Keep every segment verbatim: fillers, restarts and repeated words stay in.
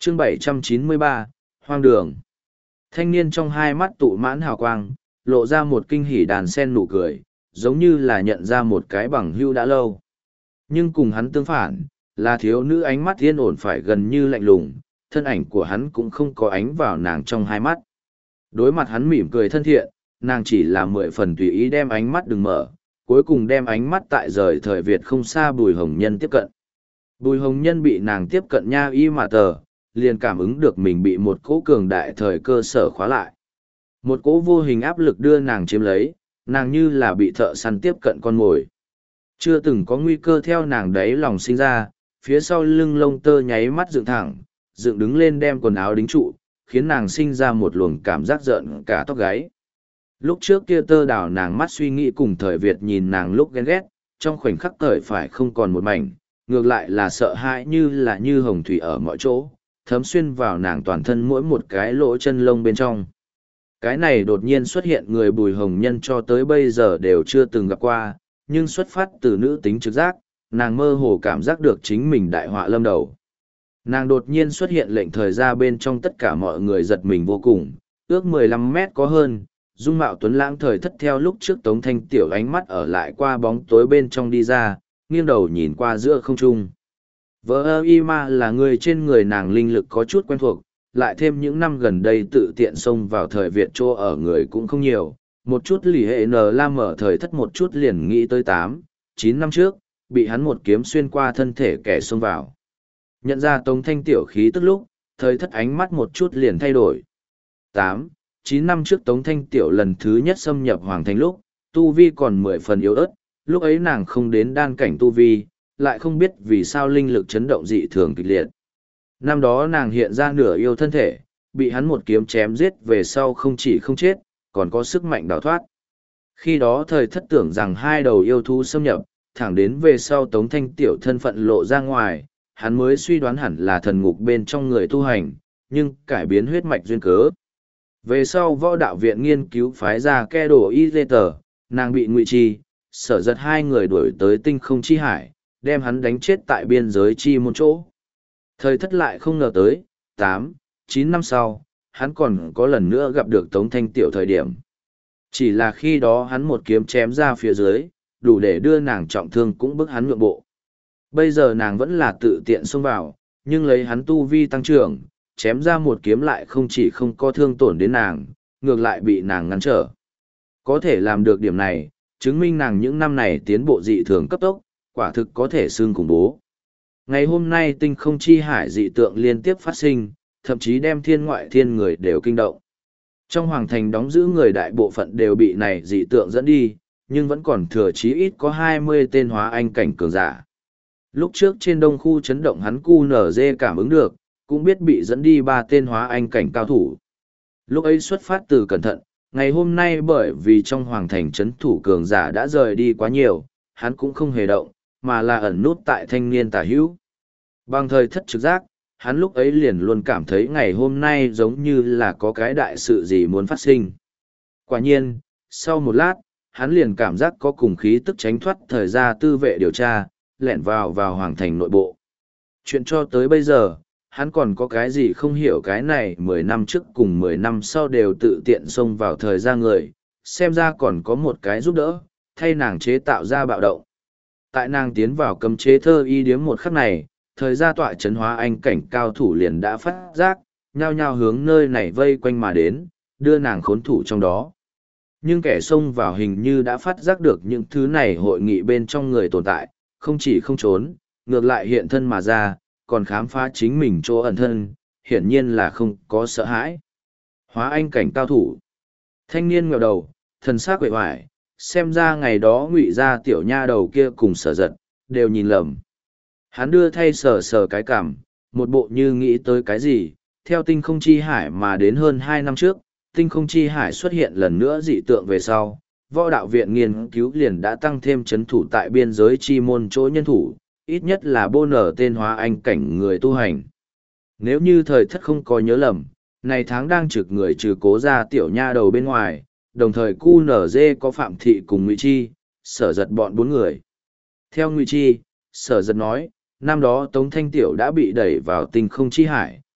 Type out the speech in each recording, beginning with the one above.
chương bảy trăm chín mươi ba, hoang đường. Thanh niên trong hai mắt tụ mãn hào quang, lộ ra một kinh hỉ đàn sen nụ cười, giống như là nhận ra một cái bằng hưu đã lâu. Nhưng cùng hắn tương phản, là thiếu nữ ánh mắt yên ổn phải gần như lạnh lùng, thân ảnh của hắn cũng không có ánh vào nàng trong hai mắt. Đối mặt hắn mỉm cười thân thiện, nàng chỉ là mười phần tùy ý đem ánh mắt đừng mở, cuối cùng đem ánh mắt tại rời thời Việt không xa Bùi Hồng Nhân tiếp cận. Bùi Hồng Nhân bị nàng tiếp cận nha y mà tờ, liền cảm ứng được mình bị một cỗ cường đại thời cơ sở khóa lại. Một cỗ vô hình áp lực đưa nàng chiếm lấy, nàng như là bị thợ săn tiếp cận con mồi. Chưa từng có nguy cơ theo nàng đấy lòng sinh ra, phía sau lưng lông tơ nháy mắt dựng thẳng, dựng đứng lên đem quần áo đính trụ, khiến nàng sinh ra một luồng cảm giác rợn cả tóc gáy. Lúc trước kia tơ đảo nàng mắt suy nghĩ cùng thời Việt nhìn nàng lúc ghen ghét, trong khoảnh khắc thời phải không còn một mảnh, ngược lại là sợ hãi như là như hồng thủy ở mọi chỗ, thấm xuyên vào nàng toàn thân mỗi một cái lỗ chân lông bên trong. Cái này đột nhiên xuất hiện người Bùi Hồng Nhân cho tới bây giờ đều chưa từng gặp qua, nhưng xuất phát từ nữ tính trực giác, nàng mơ hồ cảm giác được chính mình đại họa lâm đầu. Nàng đột nhiên xuất hiện lệnh thời ra bên trong tất cả mọi người giật mình vô cùng, ước mười lăm mét có hơn, dung mạo tuấn lãng thời thất theo lúc trước Tống Thanh Tiểu ánh mắt ở lại qua bóng tối bên trong đi ra, nghiêng đầu nhìn qua giữa không trung. Vợ ơ y ma là người trên người nàng linh lực có chút quen thuộc, lại thêm những năm gần đây tự tiện xông vào thời Việt chỗ ở người cũng không nhiều, một chút lì hệ nờ la mở thời thất một chút liền nghĩ tới tám, chín năm trước, bị hắn một kiếm xuyên qua thân thể kẻ xông vào. Nhận ra Tống Thanh Tiểu khí tức lúc, thời thất ánh mắt một chút liền thay đổi. Tám, chín năm trước Tống Thanh Tiểu lần thứ nhất xâm nhập Hoàng Thành lúc, tu vi còn mười phần yếu ớt, lúc ấy nàng không đến đan cảnh tu vi, lại không biết vì sao linh lực chấn động dị thường kịch liệt. Năm đó nàng hiện ra nửa yêu thân thể, bị hắn một kiếm chém giết về sau không chỉ không chết, còn có sức mạnh đào thoát. Khi đó thời thất tưởng rằng hai đầu yêu thú xâm nhập, thẳng đến về sau Tống Thanh Tiểu thân phận lộ ra ngoài, hắn mới suy đoán hẳn là thần ngục bên trong người tu hành, nhưng cải biến huyết mạch duyên cớ. Về sau võ đạo viện nghiên cứu phái ra ke đồ y lê tờ, nàng bị ngụy trì, sở giật hai người đuổi tới tinh không chi hải, đem hắn đánh chết tại biên giới chi một chỗ. Thời thất lại không ngờ tới, tám, chín năm sau, hắn còn có lần nữa gặp được Tống Thanh Tiểu thời điểm. Chỉ là khi đó hắn một kiếm chém ra phía dưới, đủ để đưa nàng trọng thương cũng bức hắn nhượng bộ. Bây giờ nàng vẫn là tự tiện xông vào, nhưng lấy hắn tu vi tăng trưởng, chém ra một kiếm lại không chỉ không có thương tổn đến nàng, ngược lại bị nàng ngăn trở. Có thể làm được điểm này, chứng minh nàng những năm này tiến bộ dị thường cấp tốc, quả thực có thể xương khủng bố. Ngày hôm nay tinh không chi hải dị tượng liên tiếp phát sinh, thậm chí đem thiên ngoại thiên người đều kinh động. Trong hoàng thành đóng giữ người đại bộ phận đều bị này dị tượng dẫn đi, nhưng vẫn còn thừa chí ít có hai mươi tên hóa anh cảnh cường giả. Lúc trước trên đông khu chấn động hắn cu nở dê cảm ứng được, cũng biết bị dẫn đi ba tên hóa anh cảnh cao thủ. Lúc ấy xuất phát từ cẩn thận, ngày hôm nay bởi vì trong hoàng thành chấn thủ cường giả đã rời đi quá nhiều, hắn cũng không hề động, mà là ẩn nút tại thanh niên tả hữu. Bằng thời thất trực giác, hắn lúc ấy liền luôn cảm thấy ngày hôm nay giống như là có cái đại sự gì muốn phát sinh. Quả nhiên, sau một lát, hắn liền cảm giác có cùng khí tức tránh thoát thời gian tư vệ điều tra, lẻn vào vào hoàng thành nội bộ. Chuyện cho tới bây giờ, hắn còn có cái gì không hiểu cái này mười năm trước cùng mười năm sau đều tự tiện xông vào thời gian người, xem ra còn có một cái giúp đỡ, thay nàng chế tạo ra bạo động. Tại nàng tiến vào cấm chế thơ y điếm một khắc này, thời gian tọa chấn hóa anh cảnh cao thủ liền đã phát giác, nhao nhao hướng nơi này vây quanh mà đến, đưa nàng khốn thủ trong đó. Nhưng kẻ xông vào hình như đã phát giác được những thứ này hội nghị bên trong người tồn tại, không chỉ không trốn, ngược lại hiện thân mà ra, còn khám phá chính mình chỗ ẩn thân, hiển nhiên là không có sợ hãi. Hóa anh cảnh cao thủ. Thanh niên ngẹo đầu, thần sắc quệ hoài, xem ra ngày đó ngụy ra tiểu nha đầu kia cùng sở giật, đều nhìn lầm. Hắn đưa thay sờ sờ cái cảm, một bộ như nghĩ tới cái gì, theo tinh không chi hải mà đến hơn hai năm trước, tinh không chi hải xuất hiện lần nữa dị tượng về sau, võ đạo viện nghiên cứu liền đã tăng thêm chấn thủ tại biên giới chi môn chỗ nhân thủ, ít nhất là bô nở tên hóa anh cảnh người tu hành. Nếu như thời thất không có nhớ lầm, này tháng đang trực người trừ cố ra tiểu nha đầu bên ngoài, đồng thời cu nở dê có phạm thị cùng ngụy chi, sở giật bọn bốn người. Theo ngụy chi, sở giật nói, năm đó Tống Thanh Tiểu đã bị đẩy vào tinh không chi hải,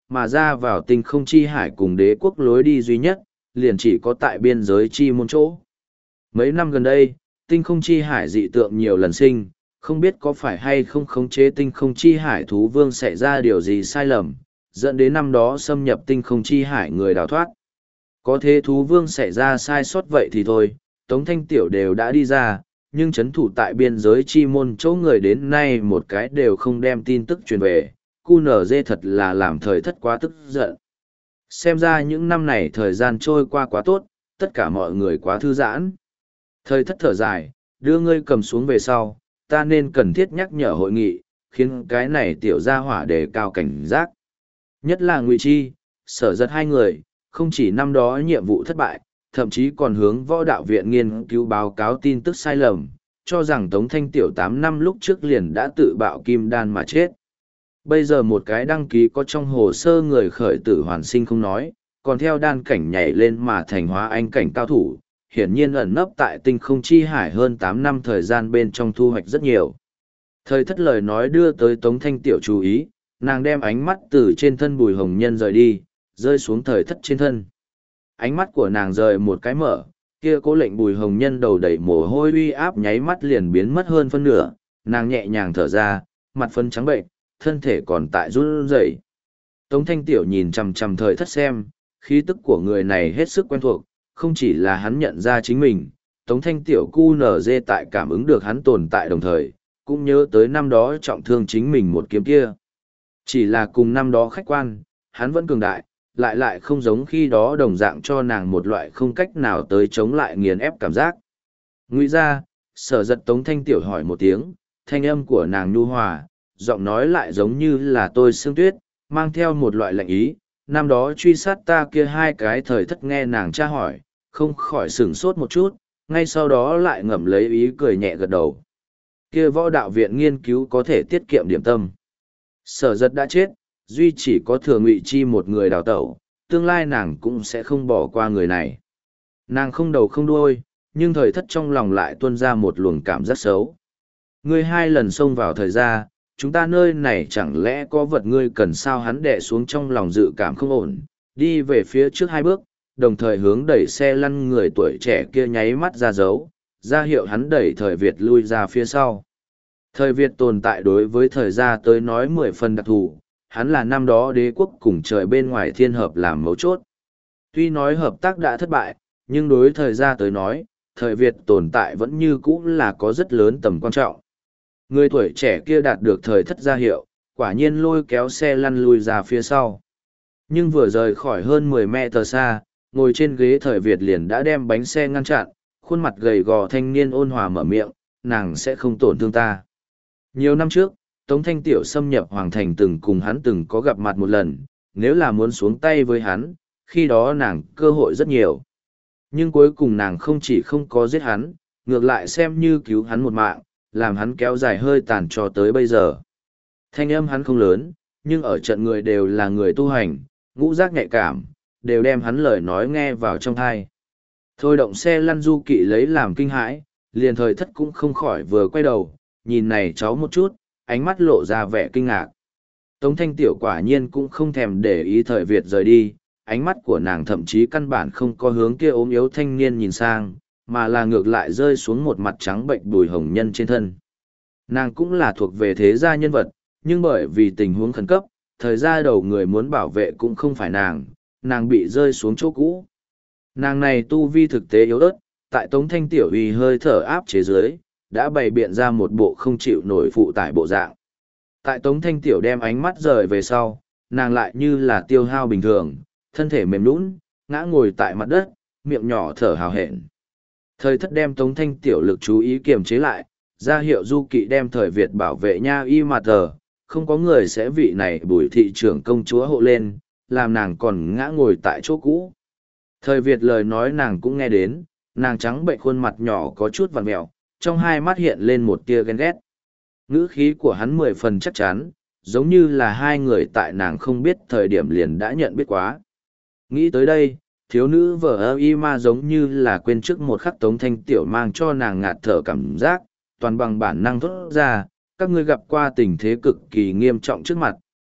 mà ra vào tinh không chi hải cùng đế quốc lối đi duy nhất, liền chỉ có tại biên giới chi môn chỗ. Mấy năm gần đây, tinh không chi hải dị tượng nhiều lần sinh, không biết có phải hay không khống chế tinh không chi hải thú vương xảy ra điều gì sai lầm, dẫn đến năm đó xâm nhập tinh không chi hải người đào thoát. Có thế thú vương xảy ra sai sót vậy thì thôi, Tống Thanh Tiểu đều đã đi ra, nhưng chấn thủ tại biên giới chi môn chỗ người đến nay một cái đều không đem tin tức truyền về, cu nở dê thật là làm thời thất quá tức giận. Xem ra những năm này thời gian trôi qua quá tốt, tất cả mọi người quá thư giãn. Thời thất thở dài, đưa ngươi cầm xuống về sau, ta nên cần thiết nhắc nhở hội nghị, khiến cái này tiểu gia hỏa đề cao cảnh giác. Nhất là Ngụy Chi, Sở Giật hai người, không chỉ năm đó nhiệm vụ thất bại, thậm chí còn hướng võ đạo viện nghiên cứu báo cáo tin tức sai lầm, cho rằng Tống Thanh Tiểu tám năm lúc trước liền đã tự bạo kim đan mà chết. Bây giờ một cái đăng ký có trong hồ sơ người khởi tử hoàn sinh không nói, còn theo đan cảnh nhảy lên mà thành hóa anh cảnh cao thủ, hiển nhiên ẩn nấp tại tinh không chi hải hơn tám năm thời gian bên trong thu hoạch rất nhiều. Thời thất lời nói đưa tới Tống Thanh Tiểu chú ý, nàng đem ánh mắt từ trên thân Bùi Hồng Nhân rời đi, rơi xuống thời thất trên thân. Ánh mắt của nàng rời một cái mở, kia cố lệnh Bùi Hồng Nhân đầu đầy mồ hôi uy áp nháy mắt liền biến mất hơn phân nửa, nàng nhẹ nhàng thở ra, mặt phân trắng bệnh, thân thể còn tại run rẩy. Tống Thanh Tiểu nhìn chằm chằm thời thất xem, khí tức của người này hết sức quen thuộc, không chỉ là hắn nhận ra chính mình, Tống Thanh Tiểu cu nở dê tại cảm ứng được hắn tồn tại đồng thời, cũng nhớ tới năm đó trọng thương chính mình một kiếm kia. Chỉ là cùng năm đó khách quan, hắn vẫn cường đại, lại lại không giống khi đó đồng dạng cho nàng một loại không cách nào tới chống lại nghiền ép cảm giác. Ngụy ra, Sở Giật Tống Thanh Tiểu hỏi một tiếng, thanh âm của nàng nhu hòa, giọng nói lại giống như là tôi sương tuyết, mang theo một loại lạnh ý. Năm đó truy sát ta kia hai cái thời thất nghe nàng tra hỏi, không khỏi sửng sốt một chút, ngay sau đó lại ngậm lấy ý cười nhẹ gật đầu. Kia võ đạo viện nghiên cứu có thể tiết kiệm điểm tâm. Sở Giật đã chết, duy chỉ có Thừa Ngụy Chi một người đào tẩu, tương lai nàng cũng sẽ không bỏ qua người này. Nàng không đầu không đuôi, nhưng thời thất trong lòng lại tuôn ra một luồng cảm giác xấu. Ngươi hai lần xông vào thời gian, chúng ta nơi này chẳng lẽ có vật ngươi cần sao? Hắn đè xuống trong lòng dự cảm không ổn, đi về phía trước hai bước, đồng thời hướng đẩy xe lăn người tuổi trẻ kia nháy mắt ra dấu, ra hiệu hắn đẩy thời Việt lui ra phía sau. Thời Việt tồn tại đối với thời gia tới nói mười phần đặc thù, hắn là năm đó đế quốc cùng trời bên ngoài thiên hợp làm mấu chốt. Tuy nói hợp tác đã thất bại, nhưng đối thời gia tới nói, thời Việt tồn tại vẫn như cũ là có rất lớn tầm quan trọng. Người tuổi trẻ kia đạt được thời thất gia hiệu, quả nhiên lôi kéo xe lăn lui ra phía sau. Nhưng vừa rời khỏi hơn mười mét xa, ngồi trên ghế thời Việt liền đã đem bánh xe ngăn chặn, khuôn mặt gầy gò thanh niên ôn hòa mở miệng, nàng sẽ không tổn thương ta. Nhiều năm trước, Tống Thanh Tiểu xâm nhập Hoàng Thành từng cùng hắn từng có gặp mặt một lần, nếu là muốn xuống tay với hắn, khi đó nàng cơ hội rất nhiều. Nhưng cuối cùng nàng không chỉ không có giết hắn, ngược lại xem như cứu hắn một mạng, làm hắn kéo dài hơi tàn cho tới bây giờ. Thanh âm hắn không lớn, nhưng ở trận người đều là người tu hành, ngũ giác nhạy cảm, đều đem hắn lời nói nghe vào trong thai. Thôi động xe lăn du kỵ lấy làm kinh hãi, liền thời thất cũng không khỏi vừa quay đầu, nhìn này cháu một chút, ánh mắt lộ ra vẻ kinh ngạc. Tống Thanh Tiểu quả nhiên cũng không thèm để ý thời Việt rời đi, ánh mắt của nàng thậm chí căn bản không có hướng kia ốm yếu thanh niên nhìn sang, mà là ngược lại rơi xuống một mặt trắng bệnh Bùi Hồng Nhân trên thân. Nàng cũng là thuộc về thế gia nhân vật, nhưng bởi vì tình huống khẩn cấp, thời gia đầu người muốn bảo vệ cũng không phải nàng, nàng bị rơi xuống chỗ cũ. Nàng này tu vi thực tế yếu ớt, tại Tống Thanh Tiểu uy hơi thở áp chế dưới, đã bày biện ra một bộ không chịu nổi phụ tải bộ dạng. Tại Tống Thanh Tiểu đem ánh mắt rời về sau, nàng lại như là tiêu hao bình thường, thân thể mềm nhũn, ngã ngồi tại mặt đất, miệng nhỏ thở hào hẹn. Thời thất đem Tống Thanh Tiểu lực chú ý kiềm chế lại, ra hiệu du kỵ đem thời Việt bảo vệ nha y mà tờ, không có người sẽ vị này Bùi thị trưởng công chúa hộ lên, làm nàng còn ngã ngồi tại chỗ cũ. Thời Việt lời nói nàng cũng nghe đến, nàng trắng bệnh khuôn mặt nhỏ có chút vằn mẹo, trong hai mắt hiện lên một tia ghen ghét. Ngữ khí của hắn mười phần chắc chắn, giống như là hai người tại nàng không biết thời điểm liền đã nhận biết quá. Nghĩ tới đây, thiếu nữ vợ ơ y ma giống như là quên trước một khắc Tống Thanh Tiểu mang cho nàng ngạt thở cảm giác, toàn bằng bản năng thốt ra, các ngươi gặp qua tình thế cực kỳ nghiêm trọng trước mặt,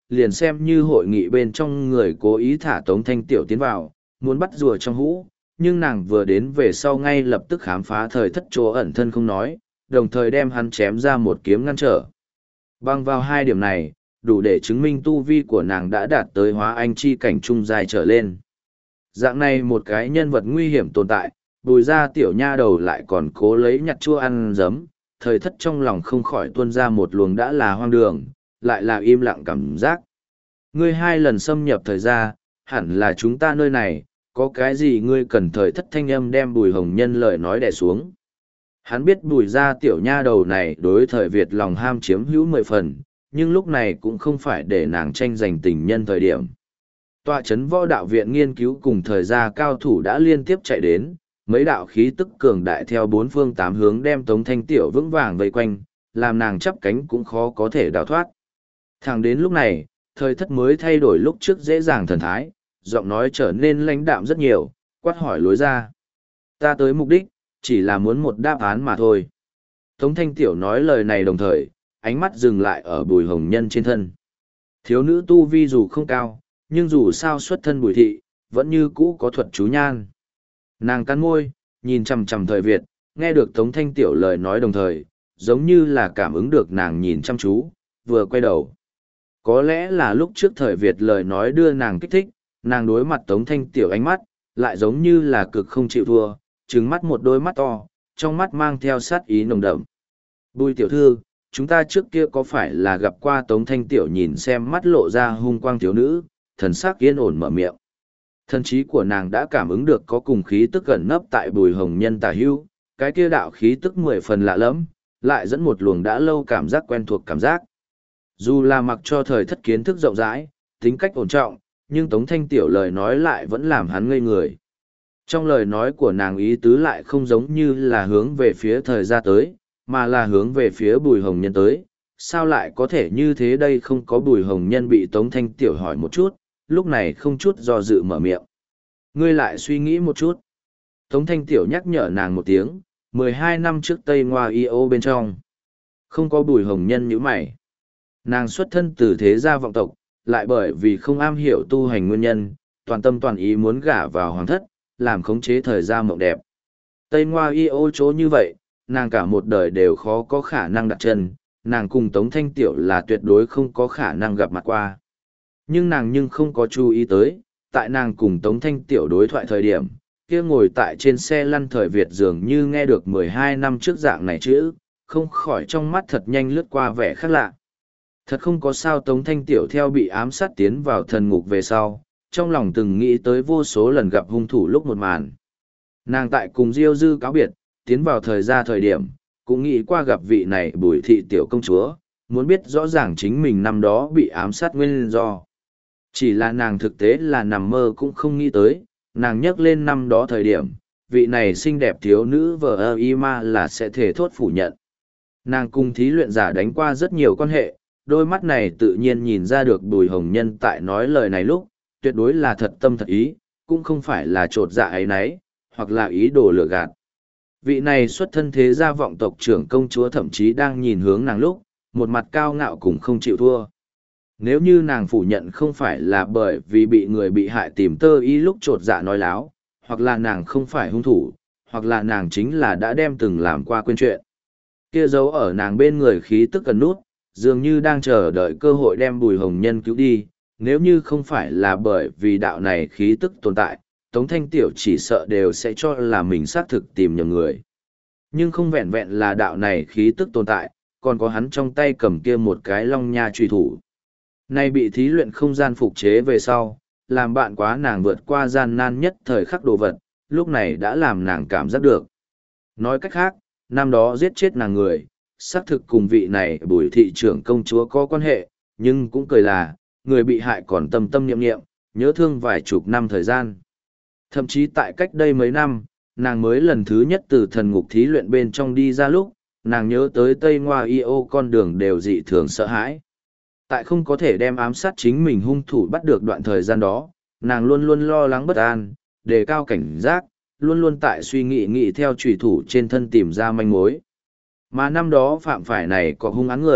liền xem như hội nghị bên trong người cố ý thả Tống Thanh Tiểu tiến vào, muốn bắt rùa trong hũ, nhưng nàng vừa đến về sau ngay lập tức khám phá thời thất chỗ ẩn thân không nói, đồng thời đem hắn chém ra một kiếm ngăn trở. Bằng vào hai điểm này, đủ để chứng minh tu vi của nàng đã đạt tới hóa anh chi cảnh trung dài trở lên. Dạng này một cái nhân vật nguy hiểm tồn tại, Bùi gia tiểu nha đầu lại còn cố lấy nhặt chua ăn giấm, thời thất trong lòng không khỏi tuôn ra một luồng đã là hoang đường, lại là im lặng cảm giác. Ngươi hai lần xâm nhập thời gia, hẳn là chúng ta nơi này, có cái gì ngươi cần thời thất thanh âm đem Bùi Hồng Nhân lời nói đè xuống. Hắn biết Bùi gia tiểu nha đầu này đối thời Việt lòng ham chiếm hữu mười phần, nhưng lúc này cũng không phải để nàng tranh giành tình nhân thời điểm. Tọa chấn võ đạo viện nghiên cứu cùng thời gia cao thủ đã liên tiếp chạy đến, mấy đạo khí tức cường đại theo bốn phương tám hướng đem Tống Thanh Tiểu vững vàng vây quanh, làm nàng chắp cánh cũng khó có thể đào thoát. Thẳng đến lúc này, thời thất mới thay đổi lúc trước dễ dàng thần thái, giọng nói trở nên lãnh đạm rất nhiều, quát hỏi lối ra. Ta tới mục đích, chỉ là muốn một đáp án mà thôi. Tống Thanh Tiểu nói lời này đồng thời, ánh mắt dừng lại ở Bùi Hồng Nhân trên thân. Thiếu nữ tu vi dù không cao, nhưng dù sao xuất thân Bùi thị, vẫn như cũ có thuật chú nhan. Nàng cắn môi, nhìn chằm chằm thời Việt, nghe được Tống Thanh Tiểu lời nói đồng thời, giống như là cảm ứng được nàng nhìn chăm chú, vừa quay đầu. Có lẽ là lúc trước thời Việt lời nói đưa nàng kích thích, nàng đối mặt Tống Thanh Tiểu ánh mắt, lại giống như là cực không chịu thua, trừng mắt một đôi mắt to, trong mắt mang theo sát ý nồng đậm. Bùi tiểu thư, chúng ta trước kia có phải là gặp qua Tống Thanh Tiểu nhìn xem mắt lộ ra hung quang thiếu nữ, thần sắc yên ổn mở miệng. Thần trí của nàng đã cảm ứng được có cùng khí tức gần nấp tại Bùi Hồng Nhân tả hưu, cái kia đạo khí tức mười phần lạ lẫm, lại dẫn một luồng đã lâu cảm giác quen thuộc cảm giác. Dù là mặc cho thời thất kiến thức rộng rãi, tính cách ổn trọng, nhưng Tống Thanh Tiểu lời nói lại vẫn làm hắn ngây người. Trong lời nói của nàng ý tứ lại không giống như là hướng về phía thời gia tới, mà là hướng về phía Bùi Hồng Nhân tới. Sao lại có thể như thế đây không có Bùi Hồng Nhân bị Tống Thanh Tiểu hỏi một chút, lúc này không chút do dự mở miệng. Ngươi lại suy nghĩ một chút. Tống Thanh Tiểu nhắc nhở nàng một tiếng, mười hai năm trước Tây Ngoa i ô bên trong. Không có Bùi Hồng Nhân như mày. Nàng xuất thân từ thế gia vọng tộc, lại bởi vì không am hiểu tu hành nguyên nhân, toàn tâm toàn ý muốn gả vào hoàng thất, làm khống chế thời gia mộng đẹp. Tây Ngoa i ô chỗ như vậy, nàng cả một đời đều khó có khả năng đặt chân, nàng cùng Tống Thanh Tiểu là tuyệt đối không có khả năng gặp mặt qua. Nhưng nàng nhưng không có chú ý tới, tại nàng cùng Tống Thanh Tiểu đối thoại thời điểm, kia ngồi tại trên xe lăn thời Việt dường như nghe được mười hai năm trước dạng này chữ, không khỏi trong mắt thật nhanh lướt qua vẻ khác lạ. Thật không có sao Tống Thanh Tiểu theo bị ám sát tiến vào thần ngục về sau, trong lòng từng nghĩ tới vô số lần gặp hung thủ lúc một màn. Nàng tại cùng Diêu Dư cáo biệt, tiến vào thời gia thời điểm, cũng nghĩ qua gặp vị này Bùi thị tiểu công chúa, muốn biết rõ ràng chính mình năm đó bị ám sát nguyên do. Chỉ là nàng thực tế là nằm mơ cũng không nghĩ tới, nàng nhắc lên năm đó thời điểm, vị này xinh đẹp thiếu nữ vợ ơ y ma là sẽ thể thốt phủ nhận. Nàng cùng thí luyện giả đánh qua rất nhiều quan hệ, đôi mắt này tự nhiên nhìn ra được Bùi Hồng Nhân tại nói lời này lúc, tuyệt đối là thật tâm thật ý, cũng không phải là trột dạ ấy nấy, hoặc là ý đồ lừa gạt. Vị này xuất thân thế gia vọng tộc trưởng công chúa thậm chí đang nhìn hướng nàng lúc, một mặt cao ngạo cũng không chịu thua. Nếu như nàng phủ nhận không phải là bởi vì bị người bị hại tìm tơ ý lúc trột dạ nói láo, hoặc là nàng không phải hung thủ, hoặc là nàng chính là đã đem từng làm qua quên chuyện. Kia giấu ở nàng bên người khí tức cần nút, dường như đang chờ đợi cơ hội đem Bùi Hồng Nhân cứu đi, nếu như không phải là bởi vì đạo này khí tức tồn tại, Tống Thanh Tiểu chỉ sợ đều sẽ cho là mình xác thực tìm nhầm người. Nhưng không vẹn vẹn là đạo này khí tức tồn tại, còn có hắn trong tay cầm kia một cái long nha truy thủ. Nay bị thí luyện không gian phục chế về sau, làm bạn quá nàng vượt qua gian nan nhất thời khắc đồ vật, lúc này đã làm nàng cảm giác được. Nói cách khác, năm đó giết chết nàng người, xác thực cùng vị này Bùi thị trưởng công chúa có quan hệ, nhưng cũng cười là, người bị hại còn tâm tâm niệm niệm, nhớ thương vài chục năm thời gian. Thậm chí tại cách đây mấy năm, nàng mới lần thứ nhất từ thần ngục thí luyện bên trong đi ra lúc, nàng nhớ tới Tây Ngoa i ô con đường đều dị thường sợ hãi. Tại không có thể đem ám sát chính mình hung thủ bắt được đoạn thời gian đó, nàng luôn luôn lo lắng bất an, đề cao cảnh giác, luôn luôn tại suy nghĩ nghĩ theo trùy thủ trên thân tìm ra manh mối. Mà năm đó phạm phải này có hung án người,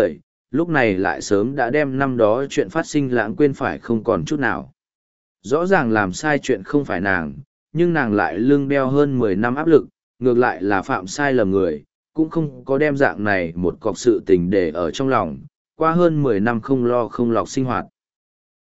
lúc này lại sớm đã đem năm đó chuyện phát sinh lãng quên phải không còn chút nào. Rõ ràng làm sai chuyện không phải nàng, nhưng nàng lại lưng đeo hơn mười năm áp lực, ngược lại là phạm sai lầm người, cũng không có đem dạng này một cọc sự tình để ở trong lòng, qua hơn mười năm không lo không lọc sinh hoạt.